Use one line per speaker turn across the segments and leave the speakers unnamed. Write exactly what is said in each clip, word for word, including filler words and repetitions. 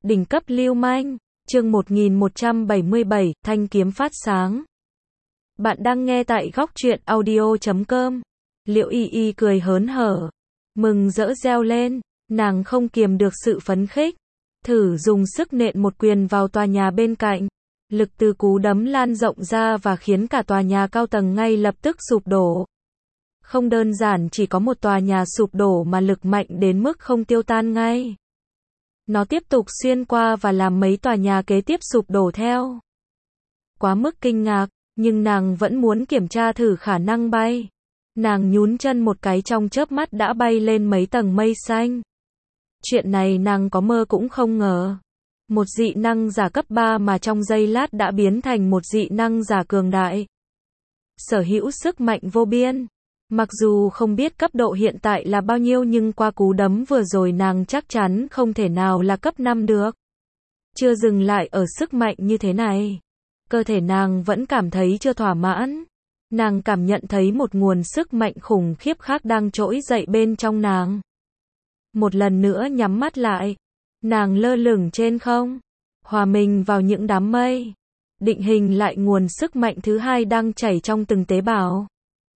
Đỉnh cấp lưu manh, chương một nghìn một trăm bảy mươi bảy, thanh kiếm phát sáng. Bạn đang nghe tại góc truyện audio chấm com. Liễu Y Y cười hớn hở, mừng rỡ reo lên, nàng không kiềm được sự phấn khích, thử dùng sức nện một quyền vào tòa nhà bên cạnh. Lực từ cú đấm lan rộng ra và khiến cả tòa nhà cao tầng ngay lập tức sụp đổ. Không đơn giản chỉ có một tòa nhà sụp đổ mà lực mạnh đến mức không tiêu tan ngay. Nó tiếp tục xuyên qua và làm mấy tòa nhà kế tiếp sụp đổ theo. Quá mức kinh ngạc, nhưng nàng vẫn muốn kiểm tra thử khả năng bay. Nàng nhún chân một cái trong chớp mắt đã bay lên mấy tầng mây xanh. Chuyện này nàng có mơ cũng không ngờ. Một dị năng giả cấp ba mà trong giây lát đã biến thành một dị năng giả cường đại. Sở hữu sức mạnh vô biên. Mặc dù không biết cấp độ hiện tại là bao nhiêu nhưng qua cú đấm vừa rồi nàng chắc chắn không thể nào là cấp năm được. Chưa dừng lại ở sức mạnh như thế này. Cơ thể nàng vẫn cảm thấy chưa thỏa mãn. Nàng cảm nhận thấy một nguồn sức mạnh khủng khiếp khác đang trỗi dậy bên trong nàng. Một lần nữa nhắm mắt lại. Nàng lơ lửng trên không. Hòa mình vào những đám mây. Định hình lại nguồn sức mạnh thứ hai đang chảy trong từng tế bào.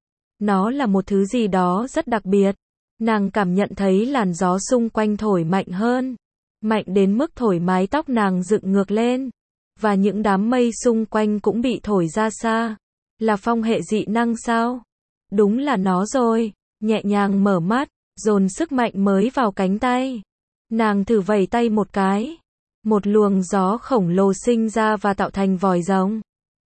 Nó là một thứ gì đó rất đặc biệt. Nàng cảm nhận thấy làn gió xung quanh thổi mạnh hơn. Mạnh đến mức thổi mái tóc nàng dựng ngược lên. Và những đám mây xung quanh cũng bị thổi ra xa. Là phong hệ dị năng sao? Đúng là nó rồi. Nhẹ nhàng mở mắt, dồn sức mạnh mới vào cánh tay. Nàng thử vẩy tay một cái. Một luồng gió khổng lồ sinh ra và tạo thành vòi rồng.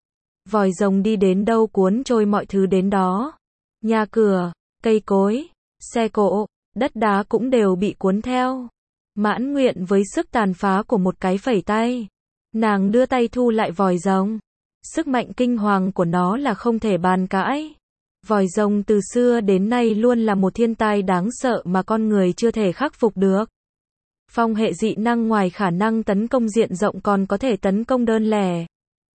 Vòi rồng đi đến đâu cuốn trôi mọi thứ đến đó. Nhà cửa, cây cối, xe cộ, đất đá cũng đều bị cuốn theo. Mãn nguyện với sức tàn phá của một cái phẩy tay. Nàng đưa tay thu lại vòi rồng. Sức mạnh kinh hoàng của nó là không thể bàn cãi. Vòi rồng từ xưa đến nay luôn là một thiên tai đáng sợ mà con người chưa thể khắc phục được. Phong hệ dị năng ngoài khả năng tấn công diện rộng còn có thể tấn công đơn lẻ.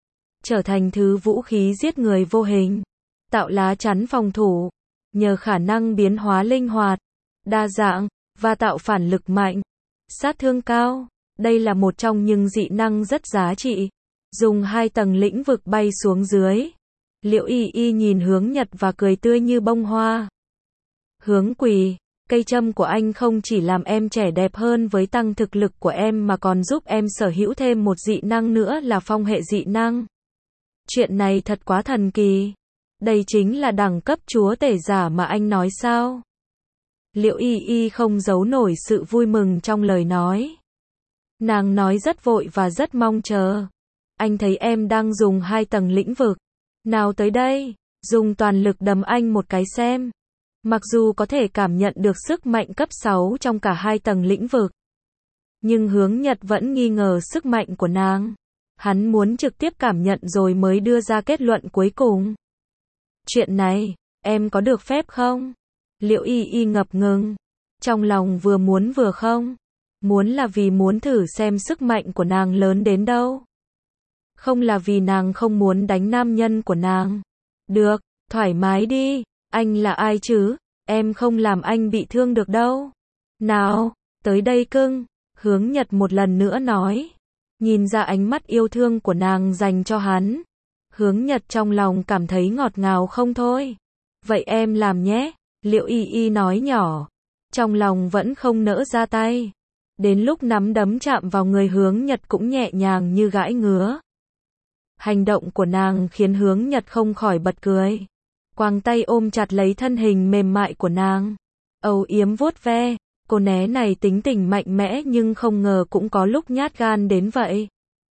Trở thành thứ vũ khí giết người vô hình. Tạo lá chắn phòng thủ. Nhờ khả năng biến hóa linh hoạt, đa dạng, và tạo phản lực mạnh. Sát thương cao. Đây là một trong những dị năng rất giá trị. Dùng hai tầng lĩnh vực bay xuống dưới. Liễu Y Y nhìn Hướng Nhật và cười tươi như bông hoa. Hướng Quỳ, cây châm của anh không chỉ làm em trẻ đẹp hơn với tăng thực lực của em mà còn giúp em sở hữu thêm một dị năng nữa là phong hệ dị năng. Chuyện này thật quá thần kỳ. Đây chính là đẳng cấp chúa tể giả mà anh nói sao? Liễu Y Y không giấu nổi sự vui mừng trong lời nói. Nàng nói rất vội và rất mong chờ. Anh thấy em đang dùng hai tầng lĩnh vực. Nào tới đây, dùng toàn lực đấm anh một cái xem. Mặc dù có thể cảm nhận được sức mạnh cấp sáu trong cả hai tầng lĩnh vực. Nhưng Hướng Nhật vẫn nghi ngờ sức mạnh của nàng. Hắn muốn trực tiếp cảm nhận rồi mới đưa ra kết luận cuối cùng. Chuyện này, em có được phép không? Liễu Y Y ngập ngừng. Trong lòng vừa muốn vừa không. Muốn là vì muốn thử xem sức mạnh của nàng lớn đến đâu. Không là vì nàng không muốn đánh nam nhân của nàng. Được, thoải mái đi. Anh là ai chứ? Em không làm anh bị thương được đâu. Nào, tới đây cưng. Hướng Nhật một lần nữa nói. Nhìn ra ánh mắt yêu thương của nàng dành cho hắn. Hướng Nhật trong lòng cảm thấy ngọt ngào không thôi. Vậy em làm nhé. Liễu Y Y nói nhỏ. Trong lòng vẫn không nỡ ra tay. Đến lúc nắm đấm chạm vào người Hướng Nhật cũng nhẹ nhàng như gãi ngứa. Hành động của nàng khiến Hướng Nhật không khỏi bật cười. Quàng tay ôm chặt lấy thân hình mềm mại của nàng. Âu yếm vuốt ve. Cô né này tính tình mạnh mẽ nhưng không ngờ cũng có lúc nhát gan đến vậy.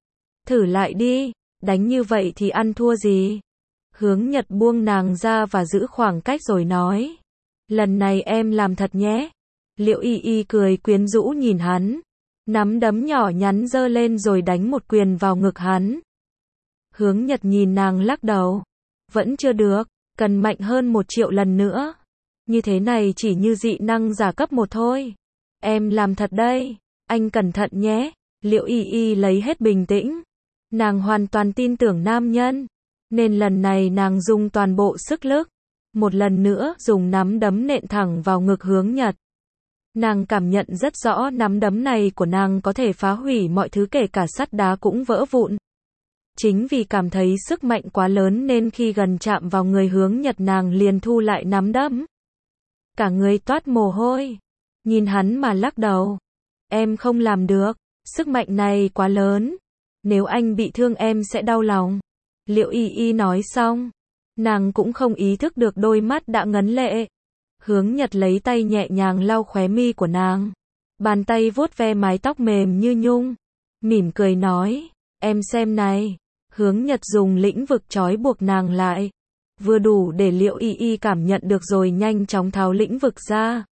Thử lại đi. Đánh như vậy thì ăn thua gì? Hướng Nhật buông nàng ra và giữ khoảng cách rồi nói. Lần này em làm thật nhé. Liễu Y Y cười quyến rũ nhìn hắn. Nắm đấm nhỏ nhắn giơ lên rồi đánh một quyền vào ngực hắn. Hướng Nhật nhìn nàng lắc đầu. Vẫn chưa được, cần mạnh hơn một triệu lần nữa. Như thế này chỉ như dị năng giả cấp một thôi. Em làm thật đây. Anh cẩn thận nhé. Liễu Y Y lấy hết bình tĩnh. Nàng hoàn toàn tin tưởng nam nhân. Nên lần này nàng dùng toàn bộ sức lực. Một lần nữa dùng nắm đấm nện thẳng vào ngực Hướng Nhật. Nàng cảm nhận rất rõ nắm đấm này của nàng có thể phá hủy mọi thứ, kể cả sắt đá cũng vỡ vụn. Chính vì cảm thấy sức mạnh quá lớn nên khi gần chạm vào người Hướng Nhật nàng liền thu lại nắm đấm. Cả người toát mồ hôi. Nhìn hắn mà lắc đầu. Em không làm được. Sức mạnh này quá lớn. Nếu anh bị thương em sẽ đau lòng. Liệu Y Y nói xong. Nàng cũng không ý thức được đôi mắt đã ngấn lệ. Hướng Nhật lấy tay nhẹ nhàng lau khóe mi của nàng. Bàn tay vuốt ve mái tóc mềm như nhung. Mỉm cười nói. Em xem này. Hướng Nhật dùng lĩnh vực trói buộc nàng lại. Vừa đủ để Liệu Y Y cảm nhận được rồi nhanh chóng tháo lĩnh vực ra.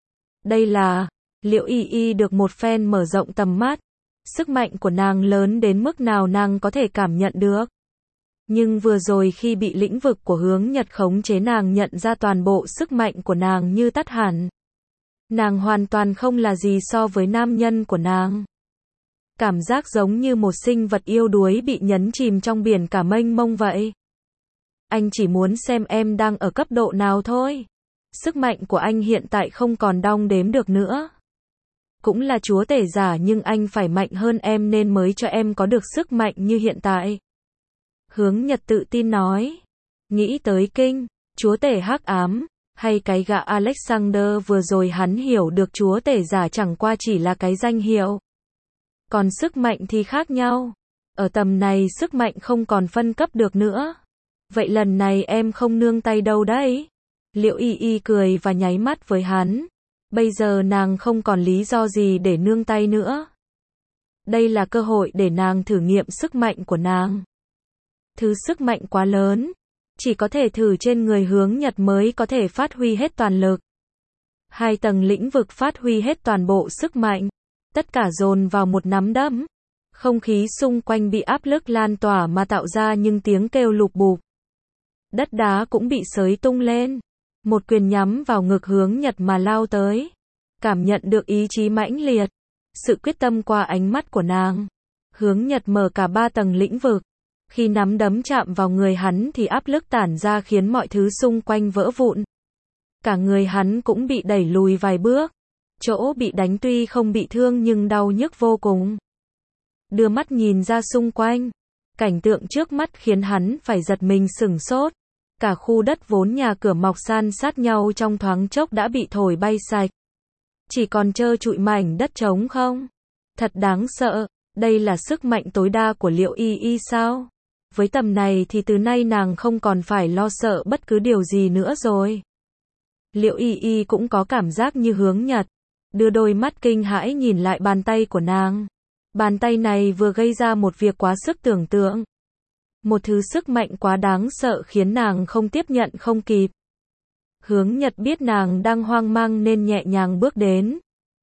Đây là, Liệu Y Y được một phen mở rộng tầm mắt. Sức mạnh của nàng lớn đến mức nào nàng có thể cảm nhận được. Nhưng vừa rồi khi bị lĩnh vực của Hướng Nhật khống chế nàng nhận ra toàn bộ sức mạnh của nàng như tắt hẳn. Nàng hoàn toàn không là gì so với nam nhân của nàng. Cảm giác giống như một sinh vật yêu đuối bị nhấn chìm trong biển cả mênh mông vậy. Anh chỉ muốn xem em đang ở cấp độ nào thôi. Sức mạnh của anh hiện tại không còn đong đếm được nữa. Cũng là chúa tể giả nhưng anh phải mạnh hơn em nên mới cho em có được sức mạnh như hiện tại. Hướng Nhật tự tin nói. Nghĩ tới kinh, chúa tể hắc ám, hay cái gã Alexander vừa rồi hắn hiểu được chúa tể giả chẳng qua chỉ là cái danh hiệu. Còn sức mạnh thì khác nhau. Ở tầm này sức mạnh không còn phân cấp được nữa. Vậy lần này em không nương tay đâu đấy. Liệu Y Y cười và nháy mắt với hắn. Bây giờ nàng không còn lý do gì để nương tay nữa. Đây là cơ hội để nàng thử nghiệm sức mạnh của nàng. Thứ sức mạnh quá lớn. Chỉ có thể thử trên người Hướng Nhật mới có thể phát huy hết toàn lực. Hai tầng lĩnh vực phát huy hết toàn bộ sức mạnh. Tất cả dồn vào một nắm đấm. Không khí xung quanh bị áp lực lan tỏa mà tạo ra những tiếng kêu lục bục. Đất đá cũng bị xới tung lên. Một quyền nhắm vào ngực Hướng Nhật mà lao tới. Cảm nhận được ý chí mãnh liệt. Sự quyết tâm qua ánh mắt của nàng. Hướng Nhật mở cả ba tầng lĩnh vực. Khi nắm đấm chạm vào người hắn thì áp lực tản ra khiến mọi thứ xung quanh vỡ vụn. Cả người hắn cũng bị đẩy lùi vài bước. Chỗ bị đánh tuy không bị thương nhưng đau nhức vô cùng. Đưa mắt nhìn ra xung quanh. Cảnh tượng trước mắt khiến hắn phải giật mình sửng sốt. Cả khu đất vốn nhà cửa mọc san sát nhau trong thoáng chốc đã bị thổi bay sạch. Chỉ còn trơ trụi mảnh đất trống không? Thật đáng sợ. Đây là sức mạnh tối đa của Liệu Y Y sao? Với tầm này thì từ nay nàng không còn phải lo sợ bất cứ điều gì nữa rồi. Liệu Y Y cũng có cảm giác như Hướng Nhật. Đưa đôi mắt kinh hãi nhìn lại bàn tay của nàng. Bàn tay này vừa gây ra một việc quá sức tưởng tượng. Một thứ sức mạnh quá đáng sợ khiến nàng không tiếp nhận không kịp. Hướng Nhật biết nàng đang hoang mang nên nhẹ nhàng bước đến.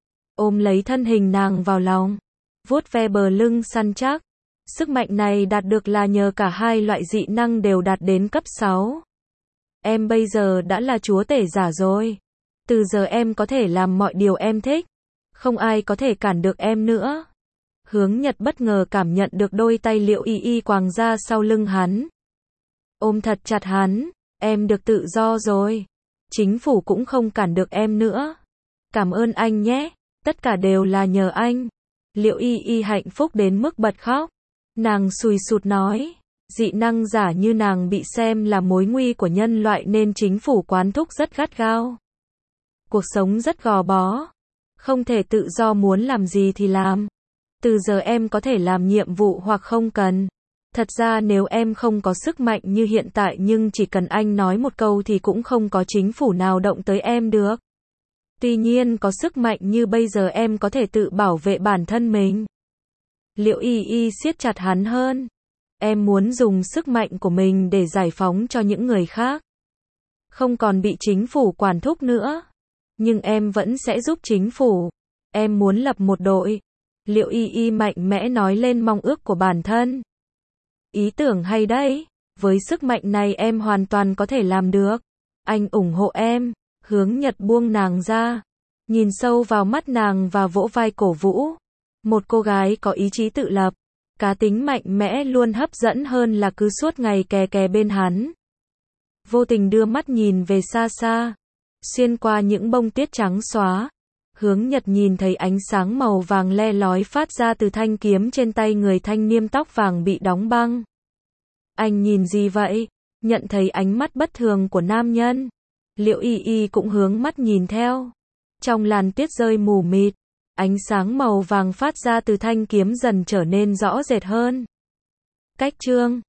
Ôm lấy thân hình nàng vào lòng. Vuốt ve bờ lưng săn chắc. Sức mạnh này đạt được là nhờ cả hai loại dị năng đều đạt đến cấp sáu. Em bây giờ đã là chúa tể giả rồi. Từ giờ em có thể làm mọi điều em thích. Không ai có thể cản được em nữa. Hướng Nhật bất ngờ cảm nhận được đôi tay Liệu Y Y quàng ra sau lưng hắn. Ôm thật chặt hắn. Em được tự do rồi. Chính phủ cũng không cản được em nữa. Cảm ơn anh nhé. Tất cả đều là nhờ anh. Liệu Y Y hạnh phúc đến mức bật khóc. Nàng sùi sụt nói. Dị năng giả như nàng bị xem là mối nguy của nhân loại nên chính phủ quán thúc rất gắt gao. Cuộc sống rất gò bó. Không thể tự do muốn làm gì thì làm. Từ giờ em có thể làm nhiệm vụ hoặc không cần. Thật ra nếu em không có sức mạnh như hiện tại nhưng chỉ cần anh nói một câu thì cũng không có chính phủ nào động tới em được. Tuy nhiên có sức mạnh như bây giờ em có thể tự bảo vệ bản thân mình. Liệu Y Y siết chặt hắn hơn. Em muốn dùng sức mạnh của mình để giải phóng cho những người khác. Không còn bị chính phủ quản thúc nữa. Nhưng em vẫn sẽ giúp chính phủ. Em muốn lập một đội. Liệu Y Y mạnh mẽ nói lên mong ước của bản thân. Ý tưởng hay đấy. Với sức mạnh này em hoàn toàn có thể làm được. Anh ủng hộ em. Hướng Nhật buông nàng ra. Nhìn sâu vào mắt nàng và vỗ vai cổ vũ. Một cô gái có ý chí tự lập. Cá tính mạnh mẽ luôn hấp dẫn hơn là cứ suốt ngày kè kè bên hắn. Vô tình đưa mắt nhìn về xa xa. Xuyên qua những bông tuyết trắng xóa. Hướng Nhật nhìn thấy ánh sáng màu vàng le lói phát ra từ thanh kiếm trên tay người thanh niên tóc vàng bị đóng băng. Anh nhìn gì vậy? Nhận thấy ánh mắt bất thường của nam nhân. Liễu Y Y cũng hướng mắt nhìn theo. Trong làn tuyết rơi mù mịt, ánh sáng màu vàng phát ra từ thanh kiếm dần trở nên rõ rệt hơn. Cách chương